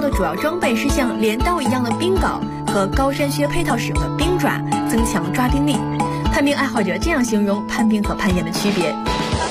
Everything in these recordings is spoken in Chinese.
的主要装备是像镰刀一样的冰镐和高山靴配套使用的冰爪，增强抓冰力。攀冰爱好者这样形容攀冰和攀岩的区别。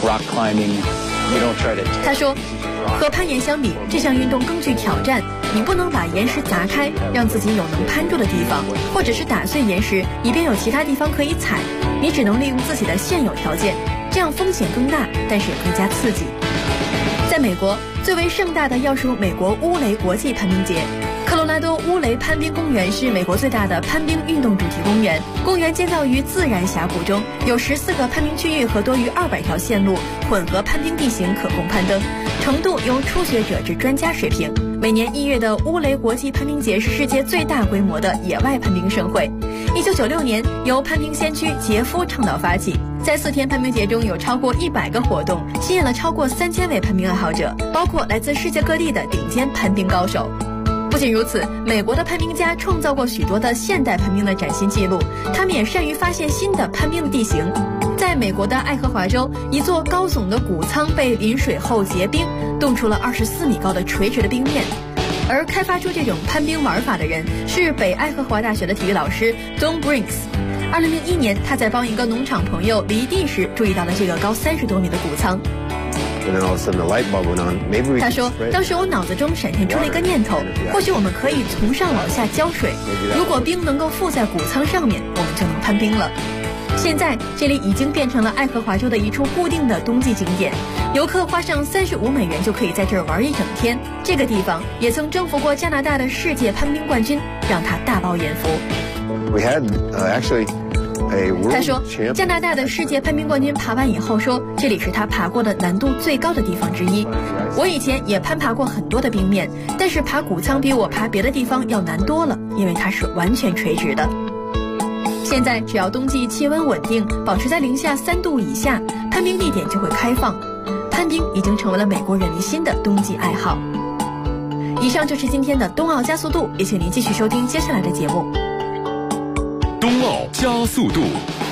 他说，和攀岩相比，这项运动更具挑战。你不能把岩石砸开，让自己有能攀住的地方，或者是打碎岩石，以便有其他地方可以踩。你只能利用自己的现有条件，这样风险更大，但是也更加刺激。在美国，最为盛大的要数美国乌雷国际攀冰节。科罗拉多乌雷攀冰公园是美国最大的攀冰运动主题公园。公园建造于自然峡谷中，有14个攀冰区域和多于200条线路，混合攀冰地形可供攀登，程度由初学者至专家水平。每年1月的乌雷国际攀冰节是世界最大规模的野外攀冰盛会。1996年由攀冰先驱杰夫倡导发起，在4天攀冰节中有超过100个活动，吸引了超过3000位攀冰爱好者，包括来自世界各地的顶尖攀冰高手。不仅如此，美国的攀冰家创造过许多的现代攀冰的崭新纪录，他们也善于发现新的攀冰的地形。在美国的爱荷华州，一座高耸的谷仓被淋水后结冰，冻出了24米高的垂直的冰面。而开发出这种攀冰玩法的人是北爱荷华大学的体育老师 Don Brinks。2001年，他在帮一个农场朋友犁地时注意到了这个高30多米的谷仓。他说，当时我脑子中闪现出了一个念头，或许我们可以从上往下浇水，如果冰能够附在谷仓上面，我们就能攀冰了。现在这里已经变成了爱荷华州的一处固定的冬季景点，游客花上35美元就可以在这儿玩一整天。这个地方也曾征服过加拿大的世界攀冰冠军，让他大饱眼福。他说，加拿大的世界攀冰冠军爬完以后说，这里是他爬过的难度最高的地方之一。我以前也攀爬过很多的冰面，但是爬谷仓比我爬别的地方要难多了，因为它是完全垂直的。现在只要冬季气温稳定，保持在零下3度以下，攀冰地点就会开放。攀冰已经成为了美国人民新的冬季爱好。以上就是今天的冬奥加速度，也请您继续收听接下来的节目。 冬奥加速度。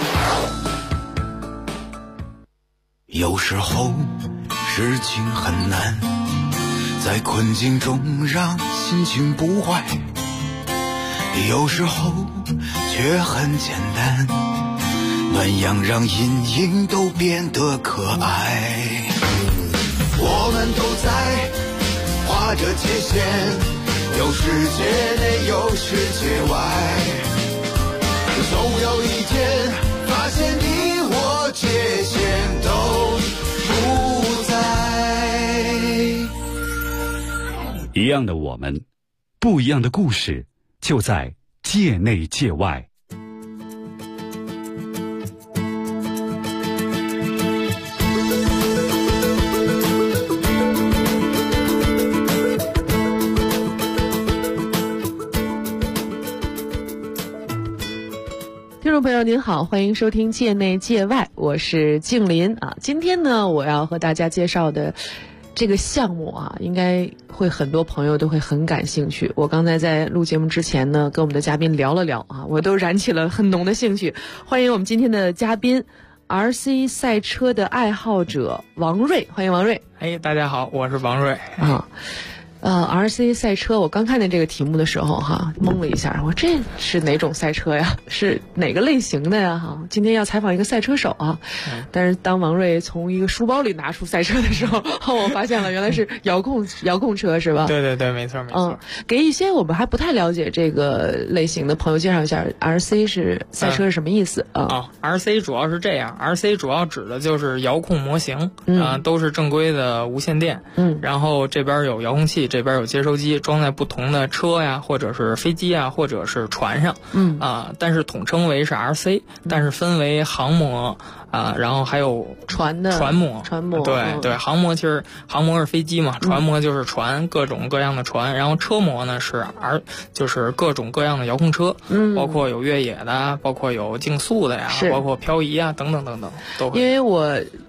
有时候事情很难，在困境中让心情不坏，有时候却很简单，暖阳让阴影都变得可爱。我们都在画着界限，有世界内有世界外，总有一天发现你我界限都不在。 一样的我们，不一样的故事，就在界内界外。 听众朋友您好，欢迎收听界内界外，我是静林啊。今天呢，我要和大家介绍的这个项目啊，应该会很多朋友都会很感兴趣。我刚才在录节目之前呢，跟我们的嘉宾聊了聊啊，我都燃起了很浓的兴趣。欢迎我们今天的嘉宾 RC 赛车的爱好者王瑞，欢迎王瑞。 大家好，我是王瑞啊。RC 赛车，我刚看见这个题目的时候哈，懵了一下，我这是哪种赛车呀？是哪个类型的呀？哈，今天要采访一个赛车手啊，但是当王瑞从一个书包里拿出赛车的时候，我发现了原来是遥控车是吧？ 对对对，没错没错。 给一些我们还不太了解这个类型的朋友介绍一下 RC 是赛车是什么意思啊 ？RC 主要是这样 ，RC 主要指的就是遥控模型都是正规的无线电，然后这边有遥控器。这边有接收机装在不同的车呀，或者是飞机啊，或者是船上，但是统称为是 RC，但是分为航模然后还有船模，对，航模其实航模是飞机嘛，船模就是船，各种各样的船，然后车模呢是就是各种各样的遥控车，包括有越野的，包括有竞速的呀，包括漂移啊等等等等都会。 因为我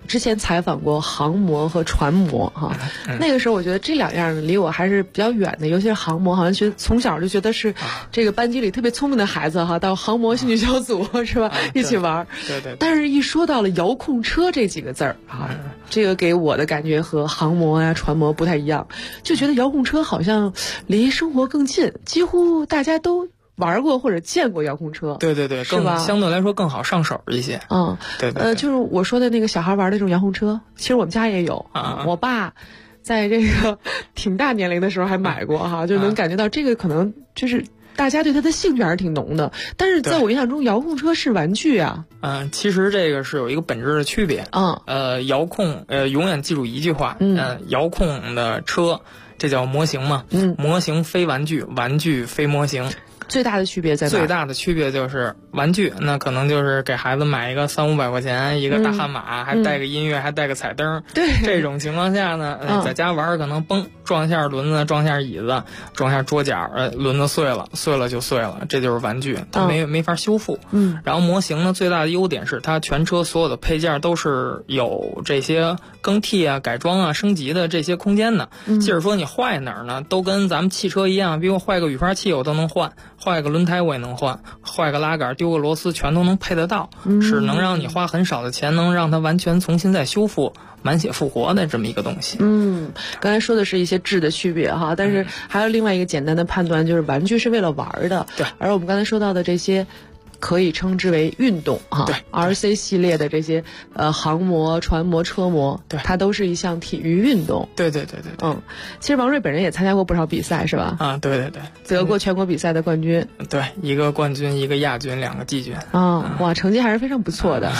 之前采访过航模和船模哈，那个时候我觉得这两样离我还是比较远的，尤其是航模，好像从小就觉得是这个班级里特别聪明的孩子哈，到航模兴趣小组是吧，一起玩。 对。 但是一说到了遥控车这几个字儿啊，这个给我的感觉和航模呀、船模不太一样，就觉得遥控车好像离生活更近，几乎大家都玩过或者见过遥控车。 对，更相对来说更好上手一些。对。 就是我说的那个小孩玩的那种遥控车，其实我们家也有。我爸在这个挺大年龄的时候还买过哈，就能感觉到这个可能就是大家对它的兴趣还是挺浓的。但是在我印象中，遥控车是玩具啊。 其实这个是有一个本质的区别。遥控永远记住一句话，遥控的车这叫模型嘛，模型非玩具，玩具非模型。 最大的区别在哪？ 最大的区别就是玩具，那可能就是给孩子买一个300-500块钱一个大悍马，还带个音乐，还带个彩灯。 对， 这种情况下呢，在家玩可能撞一下轮子，撞一下椅子，撞一下桌角，轮子碎了就碎了，这就是玩具，它没法修复。然后模型呢，最大的优点是它全车所有的配件都是有这些更替啊、改装啊、升级的这些空间的。即使说你坏哪儿呢，都跟咱们汽车一样，比如坏个雨刷器我都能换。坏个轮胎我也能换，坏个拉杆丢个螺丝全都能配得到，是能让你花很少的钱能让它完全重新再修复，满血复活的这么一个东西。 刚才说的是一些质的区别哈，但是还有另外一个简单的判断，就是玩具是为了玩的。 对， 而我们刚才说到的这些可以称之为运动哈。 对 ，RC 系列的这些航模、船模、车模， 对， 它都是一项体育运动。 对。 其实王瑞本人也参加过不少比赛是吧？ 对， 得过全国比赛的冠军。 对，一个冠军，一个亚军，2个季军。 哇，成绩还是非常不错的。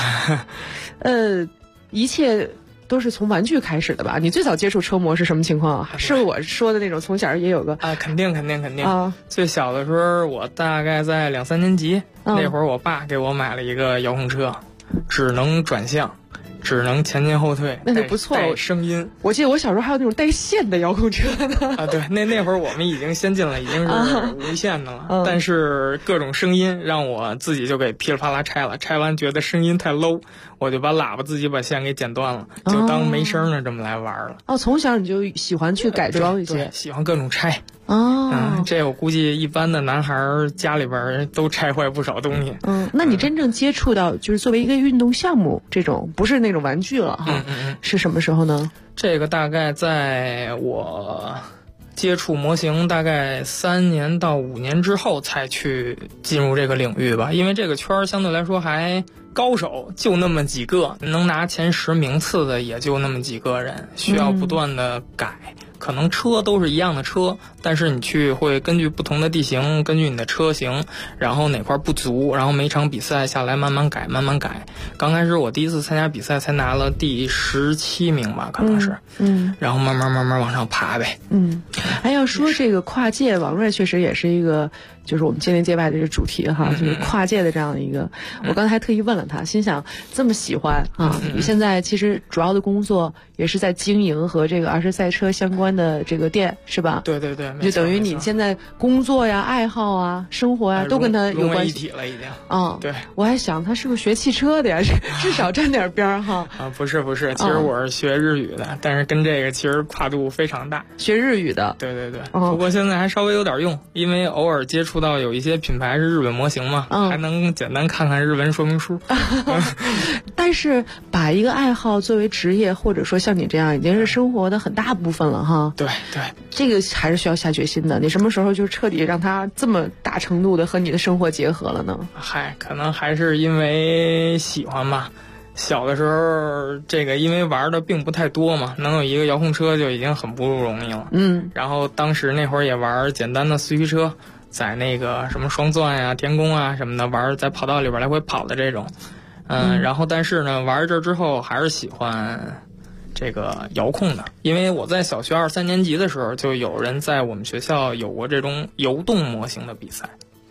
一切都是从玩具开始的吧？你最早接触车模是什么情况？是我说的那种从小也有个肯定。最小的时候，我大概在2-3年级，那会儿我爸给我买了一个遥控车，只能转向，只能前进后退， 那就不错。 带声音。 我记得我小时候还有那种带线的遥控车呢。 对，那会儿我们已经先进了，已经是无线的了。但是各种声音让我自己就给噼里啪啦拆了，拆完觉得声音太 low， 我就把喇叭自己把线给剪断了，就当没声的这么来玩了。 从小你就喜欢去改装一些， 对，喜欢各种拆。这我估计一般的男孩家里边都拆坏不少东西。 那你真正接触到就是作为一个运动项目这种不是那种玩具了哈，是什么时候呢？ 这个大概在我接触模型大概3年到5年之后才去进入这个领域吧，因为这个圈相对来说还高手就那么几个，能拿前10名次的也就那么几个人，需要不断的改。可能车都是一样的车，但是你会根据不同的地形，根据你的车型，然后哪块不足，然后每场比赛下来慢慢改。刚开始我第一次参加比赛才拿了第17名吧，可能是。然后慢慢往上爬呗。 还要说这个跨界，王瑞确实也是一个，就是我们界内界外的这个主题哈，就是跨界的这样的一个。我刚才还特意问了他，心想这么喜欢啊，你现在其实主要的工作也是在经营和这个儿时赛车相关的这个店是吧？ 对， 就等于你现在工作呀、爱好啊、生活呀都跟他有关系， 融为一体了已经。对， 我还想他是不是学汽车的呀，至少沾点边儿哈。 不是，其实我是学日语的，但是跟这个其实跨度非常大。 学日语的。 对。不过现在还稍微有点用，因为偶尔接触到有一些品牌是日本模型嘛，还能简单看看日文说明书。 但是把一个爱好作为职业，或者说像你这样已经是生活的很大部分了哈。 对， 这个还是需要下决心的。你什么时候就彻底让它这么大程度的和你的生活结合了呢？ 可能还是因为喜欢吧。小的时候，这个因为玩的并不太多嘛，能有一个遥控车就已经很不容易了。然后当时那会儿也玩简单的四驱车，在那个什么双钻呀、天宫啊什么的玩，在跑道里边来回跑的这种。然后但是呢，玩这之后还是喜欢这个遥控的，因为我在小学2、3年级的时候，就有人在我们学校有过这种游动模型的比赛。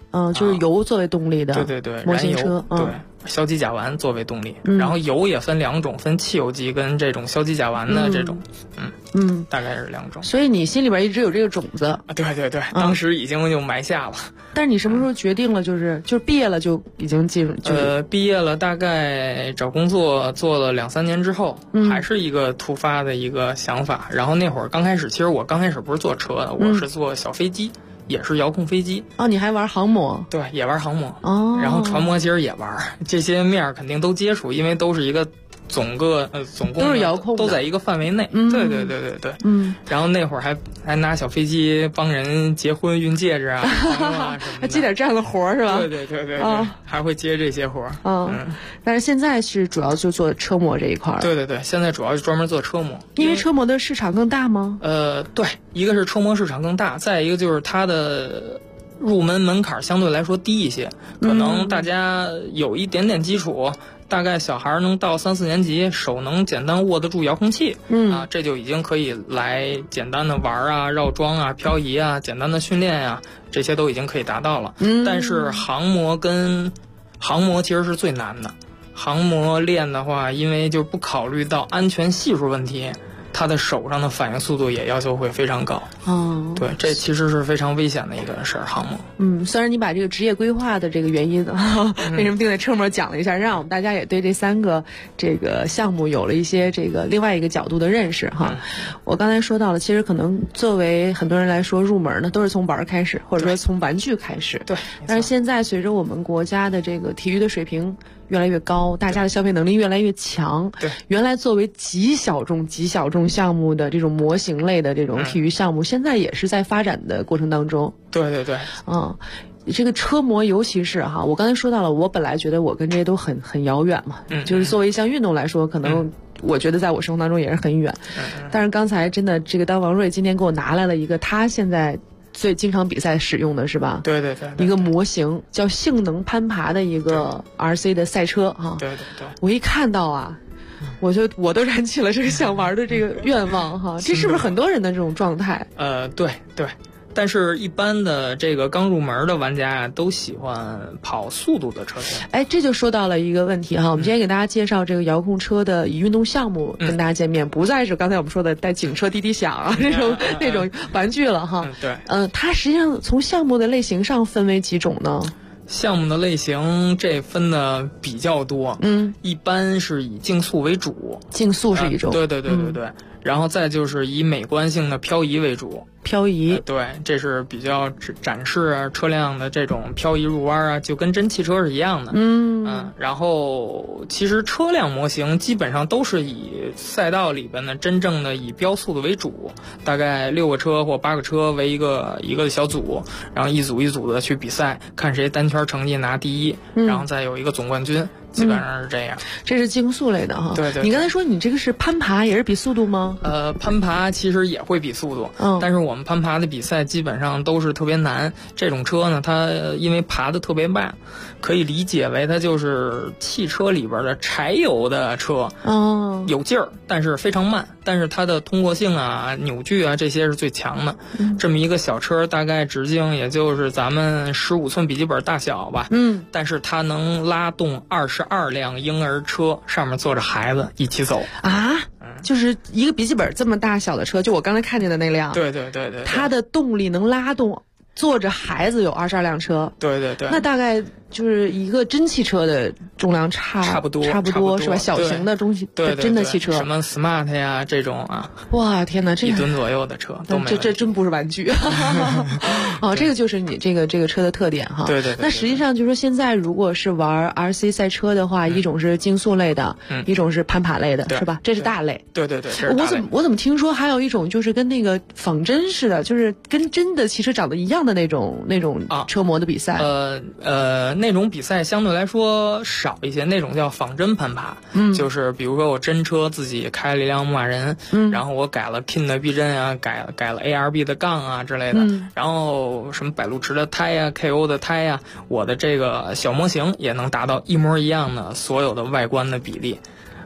就是油作为动力的， 对， 模型车， 对，硝基甲烷作为动力，然后油也分2种，分汽油机跟这种硝基甲烷的这种，大概是2种。 所以你心里边一直有这个种子啊？对，当时已经就埋下了。 但是你什么时候决定了？就是毕业了就已经进入？ 毕业了，大概找工作做了2-3年之后，还是一个突发的一个想法。然后那会儿刚开始，其实我刚开始不是做车的，我是做小飞机。也是遥控飞机哦，你还玩航模？ 对，也玩航模哦， 然后船模其实也玩，这些面肯定都接触，因为都是一个总共都是遥控， 都在一个范围内。对，然后那会儿还拿小飞机帮人结婚运戒指啊， 还接点这样的活是吧？ 对，还会接这些活。 但是现在是主要就做车模这一块。 对，现在主要是专门做车模， 因为车模的市场更大吗？ 对，一个是车模市场更大，再一个就是它的入门槛相对来说低一些，可能大家有一点点基础。大概小孩能到3-4年级，手能简单握得住遥控器，这就已经可以来简单的玩啊、绕桩啊、漂移啊、简单的训练啊，这些都已经可以达到了。但是航模其实是最难的，航模练的话，因为就不考虑到安全系数问题。他的手上的反应速度也要求会非常高。对，这其实是非常危险的一个事儿，航模。 虽然你把这个职业规划的这个原因为什么定在车模讲了一下，让我们大家也对这3个这个项目有了一些这个另外一个角度的认识哈。我刚才说到了，其实可能作为很多人来说入门呢，都是从玩开始，或者说从玩具开始。 对。 但是现在随着我们国家的这个体育的水平越来越高，大家的消费能力越来越强。 对， 原来作为极小众项目的这种模型类的这种体育项目，现在也是在发展的过程当中。 对， 这个车模尤其是哈，我刚才说到了，我本来觉得我跟这些都很遥远嘛，就是作为一项运动来说，可能我觉得在我生活当中也是很远。但是刚才真的这个当王瑞今天给我拿来了一个他现在最经常比赛使用的是吧？ 对， 一个模型叫性能攀爬的一个 RC 的赛车哈。 对， 我一看到啊，我都燃起了这个想玩的这个愿望哈。这是不是很多人的这种状态？ 对。但是，一般的这个刚入门的玩家啊，都喜欢跑速度的车型。 这就说到了一个问题哈。我们今天给大家介绍这个遥控车的以运动项目跟大家见面，不再是刚才我们说的带警车滴滴响啊那种玩具了哈。 对。 它实际上从项目的类型上分为几种呢？ 项目的类型这分的比较多，一般是以竞速为主。 竞速是一种。 对。然后再就是以美观性的漂移为主。 漂移， 对，这是比较展示车辆的这种漂移入弯啊，就跟真汽车是一样的。然后其实车辆模型基本上都是以赛道里边的真正的以标速的为主，大概6个车或8个车为一个小组，然后一组一组的去比赛，看谁单圈成绩拿第一，然后再有一个总冠军。基本上是这样。 这是竞速类的哈。 对。 你刚才说你这个是攀爬，也是比速度吗？ 攀爬其实也会比速度，但是我们攀爬的比赛基本上都是特别难。这种车呢，它因为爬得特别慢，可以理解为它就是汽车里边的柴油的车。有劲儿，但是非常慢，但是它的通过性啊、扭矩啊这些是最强的。这么一个小车，大概直径也就是咱们15寸笔记本大小吧。但是它能拉动22辆婴儿车，上面坐着孩子一起走啊。就是一个笔记本这么大小的车，就我刚才看见的那辆。 对。 它的动力能拉动坐着孩子有22辆车。 对。 那大概就是一个真汽车的重量差不多是吧？小型的真的汽车， 什么 Smart 呀这种啊。 哇，天哪，这 1吨左右的车都没。 这真不是玩具。这个就是你这个车的特点哈。 对。 那实际上就是说，现在如果是玩 RC 赛车的话，一种是竞速类的，一种是攀爬类的，是吧？这是大类。 对。 我怎么听说还有一种就是跟那个仿真似的，就是跟真的汽车长得一样的那种车模的比赛。 那种比赛相对来说少一些，那种叫仿真攀爬。就是比如说我真车自己开了一辆牧马人，然后我改了 King 的避震啊，改了 ARB 的杠啊之类的，然后什么百路驰的胎啊 KO 的胎啊，我的这个小模型也能达到一模一样的所有的外观的比例。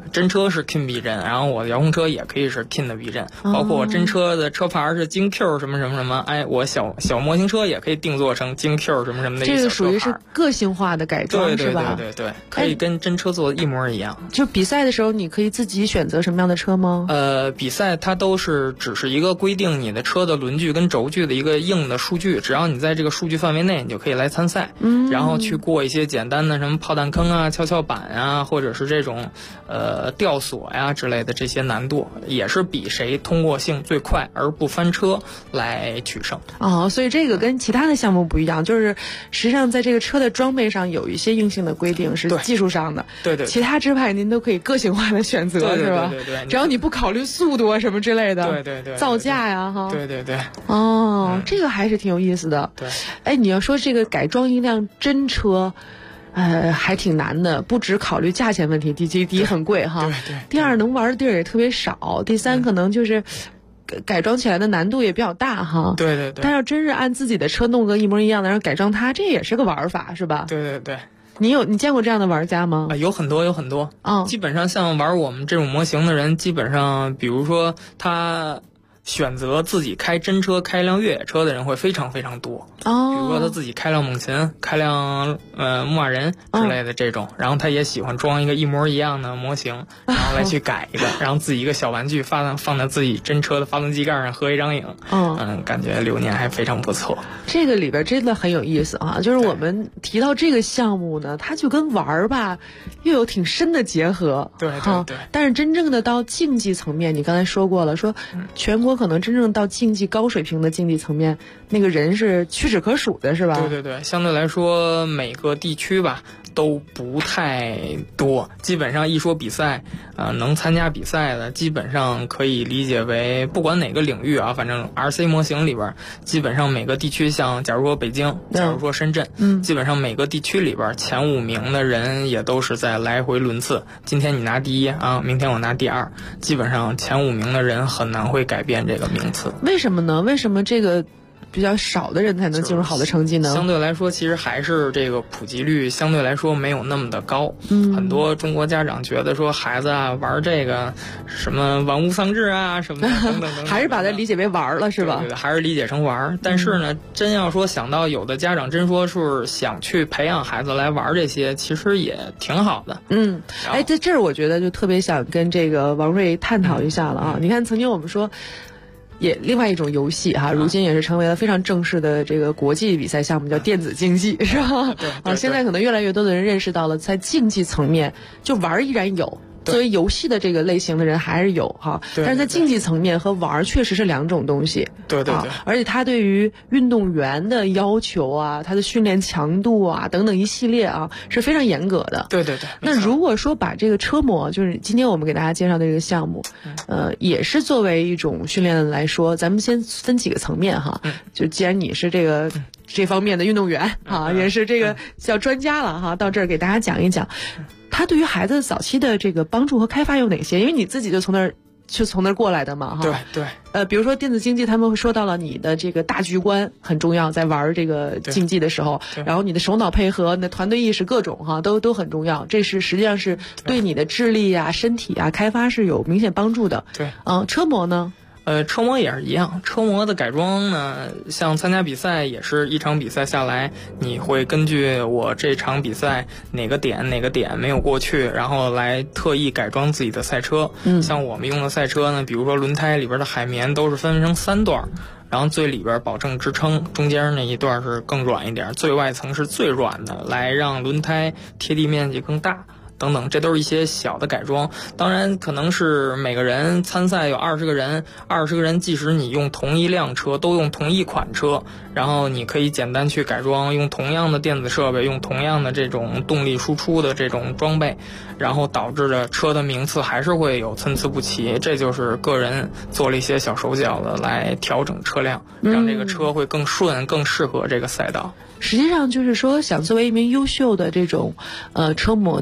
真车是 King B 阵，然后我的遥控车也可以是 King 的B 阵，包括我真车的车牌是京 Q 什么什么什么，哎，我小模型车也可以定做成京 Q 什么什么的一个小车牌。这个属于是个性化的改装， 是吧？对，可以跟真车做的一模一样。 就比赛的时候，你可以自己选择什么样的车吗？ 比赛它都是只是一个规定你的车的轮距跟轴距的一个硬的数据，只要你在这个数据范围内，你就可以来参赛。然后去过一些简单的什么炮弹坑啊、跷板啊，或者是这种吊索呀之类的这些难度，也是比谁通过性最快而不翻车来取胜。 所以这个跟其他的项目不一样，就是实际上在这个车的装备上有一些硬性的规定是技术上的， 对， 其他支派您都可以个性化的选择，是吧？ 对， 只要你不考虑速度啊什么之类的， 对， 造价呀，哈， 对， 这个还是挺有意思的。 对， 哎，你要说这个改装一辆真车。还挺难的，不只考虑价钱问题，第一很贵哈， 对。 第二能玩的地儿也特别少，第三可能就是改装起来的难度也比较大哈。 对。 但要真是按自己的车弄个一模一样的，然后改装它，这也是个玩法，是吧？ 对。 你见过这样的玩家吗？ 有很多。基本上像玩我们这种模型的人，基本上比如说他选择自己开真车、开一辆越野车的人会非常非常多。比如说他自己开辆猛禽、开辆牧马人之类的这种，然后他也喜欢装一个一模一样的模型，然后来去改一个，然后自己一个小玩具放在自己真车的发动机盖上合一张影。感觉流年还非常不错。 这个里边真的很有意思啊！就是我们提到这个项目呢，它就跟玩吧又有挺深的结合。 对。 但是真正的到竞技层面，你刚才说过了，说全国可能真正到竞技高水平的竞技层面，那个人是屈指可数的，是吧？ 对，相对来说每个地区吧都不太多，基本上一说比赛，能参加比赛的基本上可以理解为不管哪个领域啊，反正 RC 模型里边，基本上每个地区，像假如说北京，假如说深圳，基本上每个地区里边前5名的人也都是在来回轮次。今天你拿第1啊，明天我拿第2，基本上前5名的人很难会改变这个名次。 为什么呢？为什么这个比较少的人才能进入好的成绩呢？ 相对来说，其实还是这个普及率相对来说没有那么的高。很多中国家长觉得说孩子啊玩这个什么玩物丧志啊什么的等等， 还是把它理解为玩了，是吧？ 对，还是理解成玩。但是呢，真要说想到有的家长真说是想去培养孩子来玩这些，其实也挺好的。 在这儿我觉得就特别想跟这个王瑞探讨一下了啊！你看，曾经我们说。也另外一种游戏哈，如今也是成为了非常正式的这个国际比赛项目，叫电子竞技，是吧？ 对。 现在可能越来越多的人认识到了，在竞技层面，就玩依然有。作为游戏的这个类型的人还是有哈，但是在竞技层面和玩确实是2种东西。 对。 而且它对于运动员的要求啊，他的训练强度啊等等一系列啊是非常严格的。 对。 那如果说把这个车模，就是今天我们给大家介绍的这个项目，也是作为一种训练来说，咱们先分几个层面哈。就既然你是这方面的运动员啊，也是这个叫专家了哈，到这儿给大家讲一讲。它对于孩子早期的这个帮助和开发有哪些？因为你自己就从那儿过来的嘛，哈。 对。 比如说电子竞技，他们会说到了你的这个大局观很重要，在玩这个竞技的时候，然后你的手脑配合、你的团队意识各种哈都很重要。这是实际上是对你的智力啊、身体啊开发是有明显帮助的。 对。 车模呢？ 车模也是一样，车模的改装呢，像参加比赛也是一场比赛下来，你会根据我这场比赛哪个点没有过去，然后来特意改装自己的赛车。像我们用的赛车呢，比如说轮胎里边的海绵都是分成3段，然后最里边保证支撑，中间那一段是更软一点，最外层是最软的，来让轮胎贴地面积更大。等等，这都是一些小的改装。当然，可能是每个人参赛有20个人，即使你用同一辆车，都用同一款车，然后你可以简单去改装，用同样的电子设备，用同样的这种动力输出的这种装备，然后导致的车的名次还是会有参差不齐。这就是个人做了一些小手脚的来调整车辆，让这个车会更顺，更适合这个赛道。 实际上就是说，想作为一名优秀的这种车模的运动员。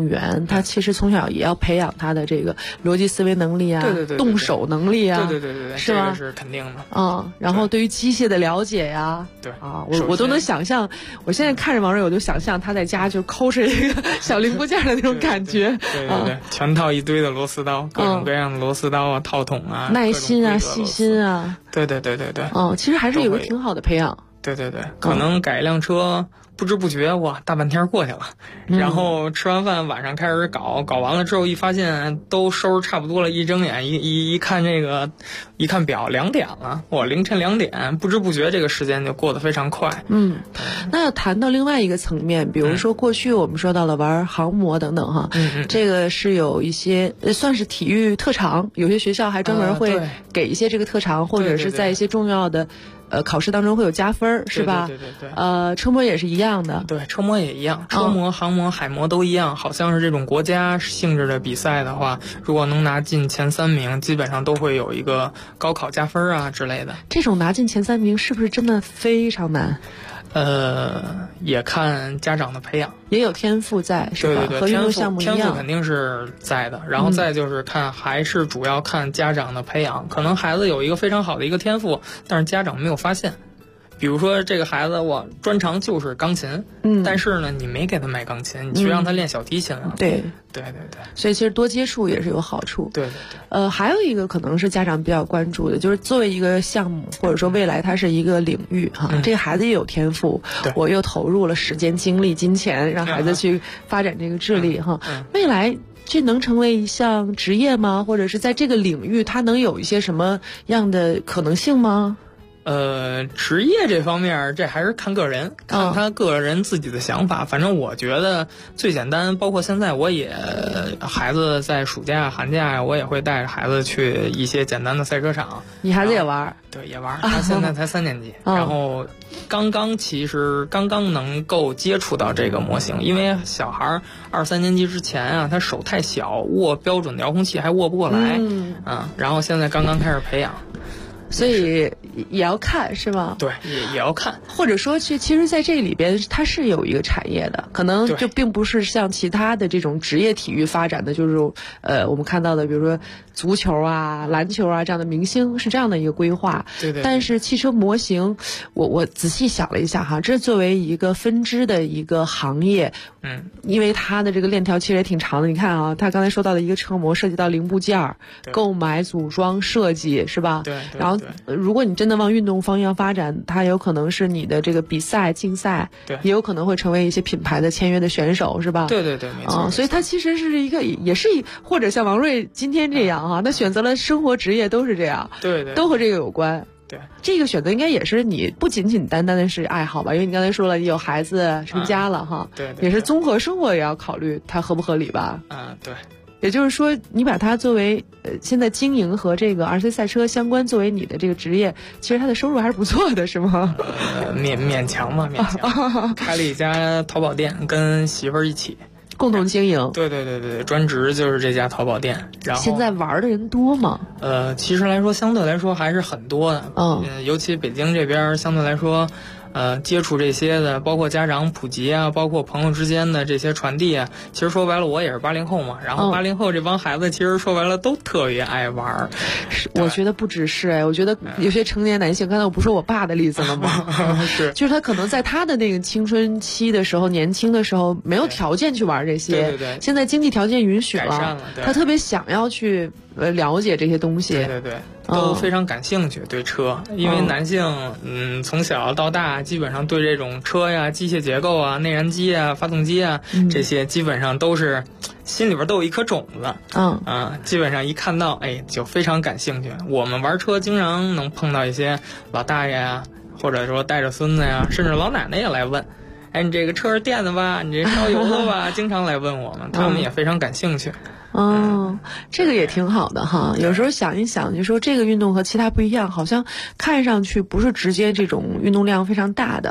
员，他其实从小也要培养他的这个逻辑思维能力啊， 对， 动手能力啊， 对， 是吧？ 这个是肯定的。 然后对于机械的了解呀， 对啊，我都能想象，我现在看着王瑞，我就想象他在家就抠着一个小零部件的那种感觉， 对，全套一堆的螺丝刀，各种各样的螺丝刀啊，套筒啊， 耐心啊，细心啊， 对， 其实还是有个挺好的培养。 对，可能改一辆车，不知不觉哇，大半天过去了，然后吃完饭晚上开始搞完了之后，一发现都收拾差不多了，一睁眼一看一看表2点了，哇，凌晨2点，不知不觉这个时间就过得非常快。 那要谈到另外一个层面，比如说过去我们说到了玩航模等等哈，这个是有一些算是体育特长，有些学校还专门会给一些这个特长，或者是在一些重要的考试当中会有加分，是吧？ 对。 车模也是一样的。 对，车模也一样，车模、航模、海模都一样。好像是这种国家性质的比赛的话，如果能拿进前3名，基本上都会有一个高考加分啊之类的。 这种拿进前3名是不是真的非常难？ 也看家长的培养， 也有天赋在，是吧？ 对， 和运动项目一样， 天赋肯定是在的。然后再就是还是主要看家长的培养。可能孩子有一个非常好的一个天赋，但是家长没有发现。比如说这个孩子我专长就是钢琴，但是呢你没给他买钢琴，你去让他练小提琴了。 对，所以其实多接触也是有好处。 对。 还有一个可能是家长比较关注的，就是作为一个项目或者说未来它是一个领域哈，这个孩子也有天赋，我又投入了时间、精力、金钱，让孩子去发展这个智力哈，未来这能成为一项职业吗？或者是在这个领域它能有一些什么样的可能性吗？ 职业这方面，这还是看个人，看他个人自己的想法。反正我觉得最简单，包括现在我也孩子在暑假、寒假呀，我也会带着孩子去一些简单的赛车场。 你孩子也玩？ 对，也玩。他现在才3年级，然后刚刚能够接触到这个模型，因为小孩2、3年级之前啊，他手太小，握标准的遥控器还握不过来，然后现在刚刚开始培养。 所以也要看是吗？ 对，也要看， 或者说其实在这里边它是有一个产业的，可能就并不是像其他的这种职业体育发展的，就是我们看到的，比如说足球啊、篮球啊这样的明星是这样的一个规划。 对。 但是汽车模型，我仔细想了一下哈，这作为一个分支的一个行业，因为它的这个链条其实也挺长的。你看啊，他刚才说到的一个车模涉及到零部件、购买、组装、设计，是吧？ 对。 然后如果你真的往运动方向发展，它有可能是你的这个比赛、竞赛，也有可能会成为一些品牌的签约的选手，是吧？ 对，没错。 所以它其实是一个，也是或者像王瑞今天这样哈，他选择了生活职业都是这样， 对， 都和这个有关。 对， 这个选择应该也是你不仅仅单单的是爱好吧？因为你刚才说了，你有孩子成家了哈， 对， 也是综合生活也要考虑它合不合理吧？ 对。 也就是说，你把它作为现在经营和这个RC赛车相关作为你的这个职业，其实它的收入还是不错的，是吗？ 勉强嘛，勉强。开了一家淘宝店，跟媳妇儿一起共同经营。 对，专职就是这家淘宝店。然后现在玩的人多吗？ 其实来说，相对来说还是很多的。尤其北京这边相对来说。接触这些的，包括家长普及啊，包括朋友之间的这些传递啊，其实说白了，我也是80后嘛。然后80后这帮孩子，其实说白了都特别爱玩。 我觉得不只是我觉得有些成年男性，刚才我不是说我爸的例子了吗？ 是， 就是他可能在他的那个青春期的时候、年轻的时候，没有条件去玩这些。 对。 现在经济条件允许改善了， 他特别想要去了解这些东西。 对。都非常感兴趣对车，因为男性从小到大基本上对这种车呀、机械结构啊、内燃机啊、发动机啊这些基本上都是心里边都有一颗种子。基本上一看到就非常感兴趣。我们玩车经常能碰到一些老大爷呀，或者说带着孙子呀，甚至老奶奶也来问，你这个车是电的吧？你这烧油的吧？经常来问我们，他们也非常感兴趣。 这个也挺好的哈。有时候想一想，就说这个运动和其他不一样，好像看上去不是直接这种运动量非常大的，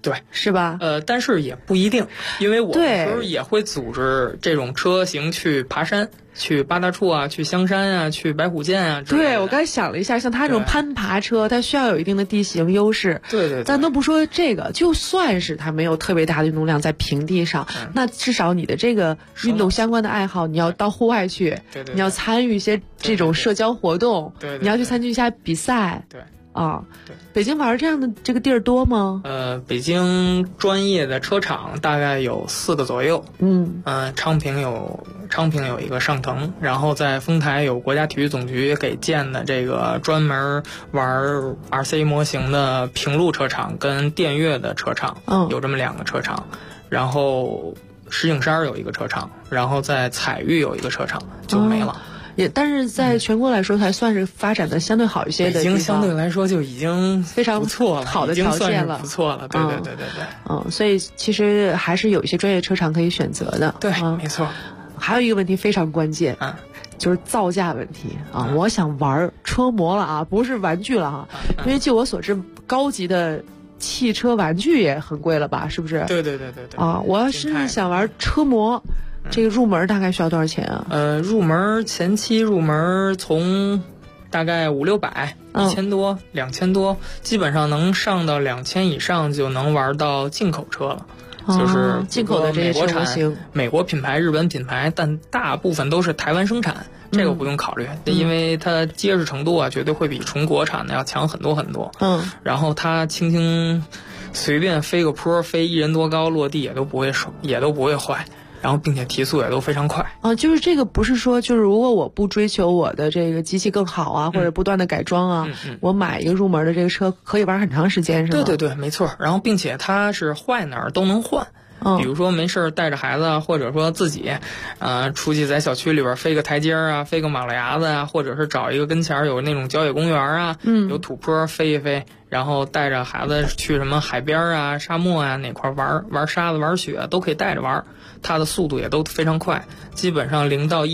对， 是吧？ 但是也不一定，因为我们时候也会组织这种车型去爬山，去八大处啊，去香山啊，去白虎涧啊。 对，我刚才想了一下，像它这种攀爬车，它需要有一定的地形优势。 对。 咱都不说这个，就算是它没有特别大的运动量在平地上，那至少你的这个运动相关的爱好，你要到户外去，你要参与一些这种社交活动，你要去参与一下比赛。 对。 啊，对，北京玩这样的这个地儿多吗？ 北京专业的车厂大概有4个左右。昌平有一个上腾，然后在丰台有国家体育总局给建的这个专门玩 RC 模型的平路车厂跟电悦的车厂，有这么2个车厂。然后石景山有一个车厂，然后在彩玉有一个车厂，就没了。 但是在全国来说，还算是发展的相对好一些的地方。 北京相对来说就已经非常不错了， 好的条件了， 不错了。对。 所以其实还是有一些专业车厂可以选择的。 对，没错。 还有一个问题非常关键，就是造价问题啊。我想玩车模了啊，不是玩具了哈。因为据我所知，高级的汽车玩具也很贵了吧？是不是？ 对。 啊，我要是想玩车模。这个入门大概需要多少钱啊？ 入门前期入门从大概500-600、1000多、2000多，基本上能上到2000以上就能玩到进口车了。就是进口的这些车模型， 美国品牌、日本品牌，但大部分都是台湾生产，这个不用考虑，因为它结实程度啊，绝对会比纯国产的要强很多很多。然后它轻轻随便飞个坡，飞1人多高，落地也都不会坏。然后并且提速也都非常快就是这个不是说就是如果我不追求我的这个机器更好啊，或者不断的改装啊，我买一个入门的这个车可以玩很长时间，是吗？ 对，没错。然后并且它是坏哪儿都能换。比如说没事带着孩子啊，或者说自己出去在小区里边飞个台阶啊，飞个马路牙子啊，或者是找一个跟前有那种郊野公园啊，有土坡飞一飞，然后带着孩子去什么海边啊、沙漠啊哪块玩沙子、玩雪都可以带着玩。它的速度也都非常快，基本上0到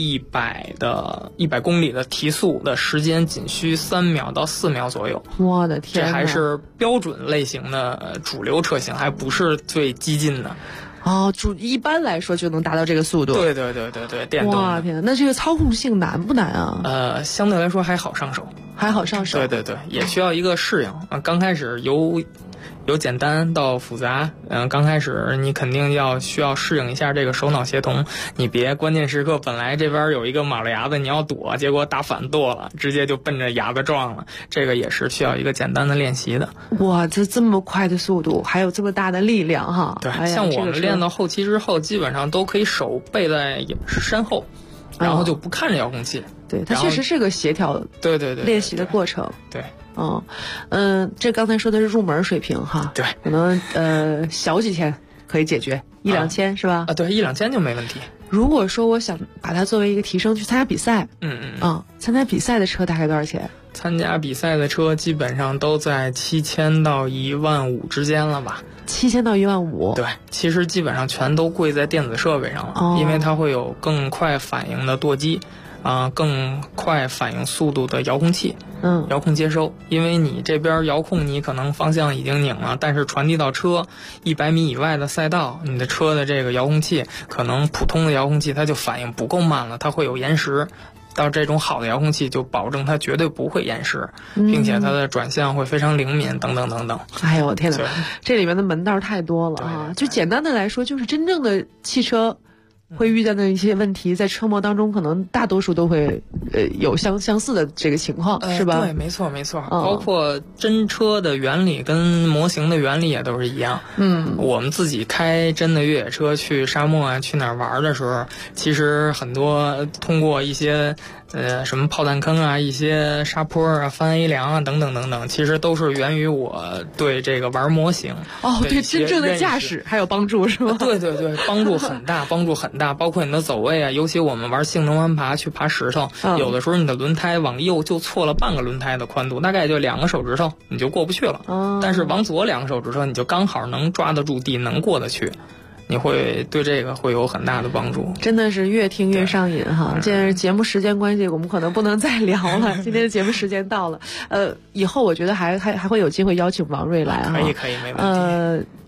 100公里的提速的时间仅需3秒到4秒左右。 我的天， 这还是标准类型的主流车型，还不是最激进的。 一般来说就能达到这个速度。 对，电动的。 哇天哪，那这个操控性难不难啊？ 相对来说还好上手。对，也需要一个适应。刚开始由简单到复杂，刚开始你肯定需要适应一下这个手脑协同，你别关键时刻本来这边有一个马路牙子你要躲，结果打反舵了，直接就奔着牙子撞了，这个也是需要一个简单的练习的。 哇，这么快的速度，还有这么大的力量哈！ 对，像我们练到后期之后，基本上都可以手背在身后，然后就不看着遥控器。 对，它确实是个协调对练习的过程。 对。 这刚才说的是入门水平哈， 对， 可能小几千可以解决，1-2千是吧？ 对，1-2千就没问题。 如果说我想把它作为一个提升去参加比赛，参加比赛的车大概多少钱？ 参加比赛的车基本上都在7000到15000之间了吧 ？7000到15000。 对，其实基本上全都贵在电子设备上了，因为它会有更快反应的舵机。更快反应速度的遥控器，遥控接收，因为你这边遥控你可能方向已经拧了，但是传递到车100米以外的赛道，你的车的这个遥控器可能普通的遥控器它就反应不够慢了，它会有延时。到这种好的遥控器就保证它绝对不会延时，并且它的转向会非常灵敏等等等等。 哎呦我天哪，这里面的门道太多了啊！就简单的来说，就是真正的汽车会遇到的一些问题，在车模当中可能大多数都会有相似的这个情况，是吧？ 对，没错，包括真车的原理跟模型的原理也都是一样。我们自己开真的越野车去沙漠啊，去哪儿玩的时候，其实很多通过一些什么炮弹坑啊，一些沙坡啊，翻 A 梁啊，等等等等，其实都是源于我对这个玩模型对真正的驾驶还有帮助是吗？ 对，帮助很大，包括你的走位啊，尤其我们玩性能弯爬去爬石头，有的时候你的轮胎往右就错了半个轮胎的宽度，大概就2个手指头你就过不去了，但是往左2个手指头你就刚好能抓得住地，能过得去。你会对这个会有很大的帮助， 真的是越听越上瘾哈！现在节目时间关系，我们可能不能再聊了。今天的节目时间到了，以后我觉得还会有机会邀请王瑞来哈。 可以，没问题。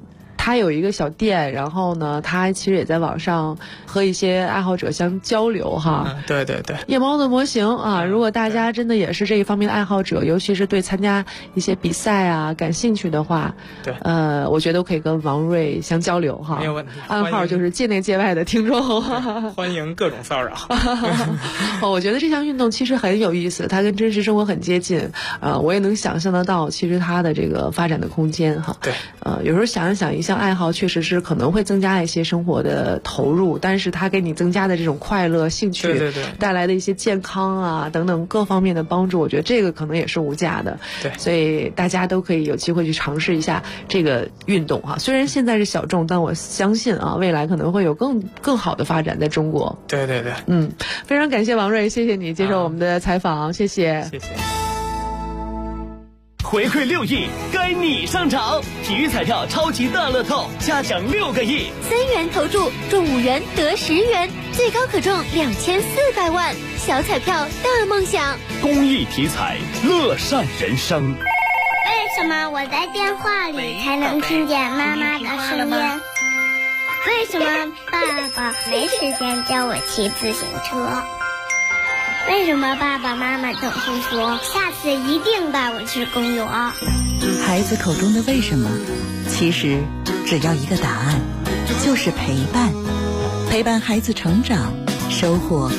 他有一个小店，然后呢，他其实也在网上和一些爱好者相交流哈。 对对对。 夜猫的模型啊，如果大家真的也是这一方面的爱好者，尤其是对参加一些比赛啊感兴趣的话， 对， 我觉得都可以跟王瑞相交流哈。 没有问题。 暗号就是界内界外的听众， 欢迎各种骚扰。 我觉得这项运动其实很有意思，它跟真实生活很接近，我也能想象得到，其实它的这个发展的空间哈。 对， 有时候想一想，一项爱好确实是可能会增加一些生活的投入，但是它给你增加的这种快乐、兴趣， 对， 带来的一些健康啊等等各方面的帮助，我觉得这个可能也是无价的。 对， 所以大家都可以有机会去尝试一下这个运动哈。虽然现在是小众，但我相信啊，未来可能会有更好的发展在中国。 对对对， 非常感谢王瑞，谢谢你接受我们的采访，谢谢。 谢谢。 回馈6亿，该你上场！体育彩票超级大乐透，嘉奖6个亿 ，3元投注中5元得10元，最高可中2400万，小彩票大梦想。 公益体彩，乐善人生。 为什么我在电话里才能听见妈妈的声音？为什么爸爸没时间教我骑自行车？为什么爸爸妈妈总是说下次一定带我去公园？ 孩子口中的为什么，其实只要一个答案，就是陪伴。陪伴孩子成长，收获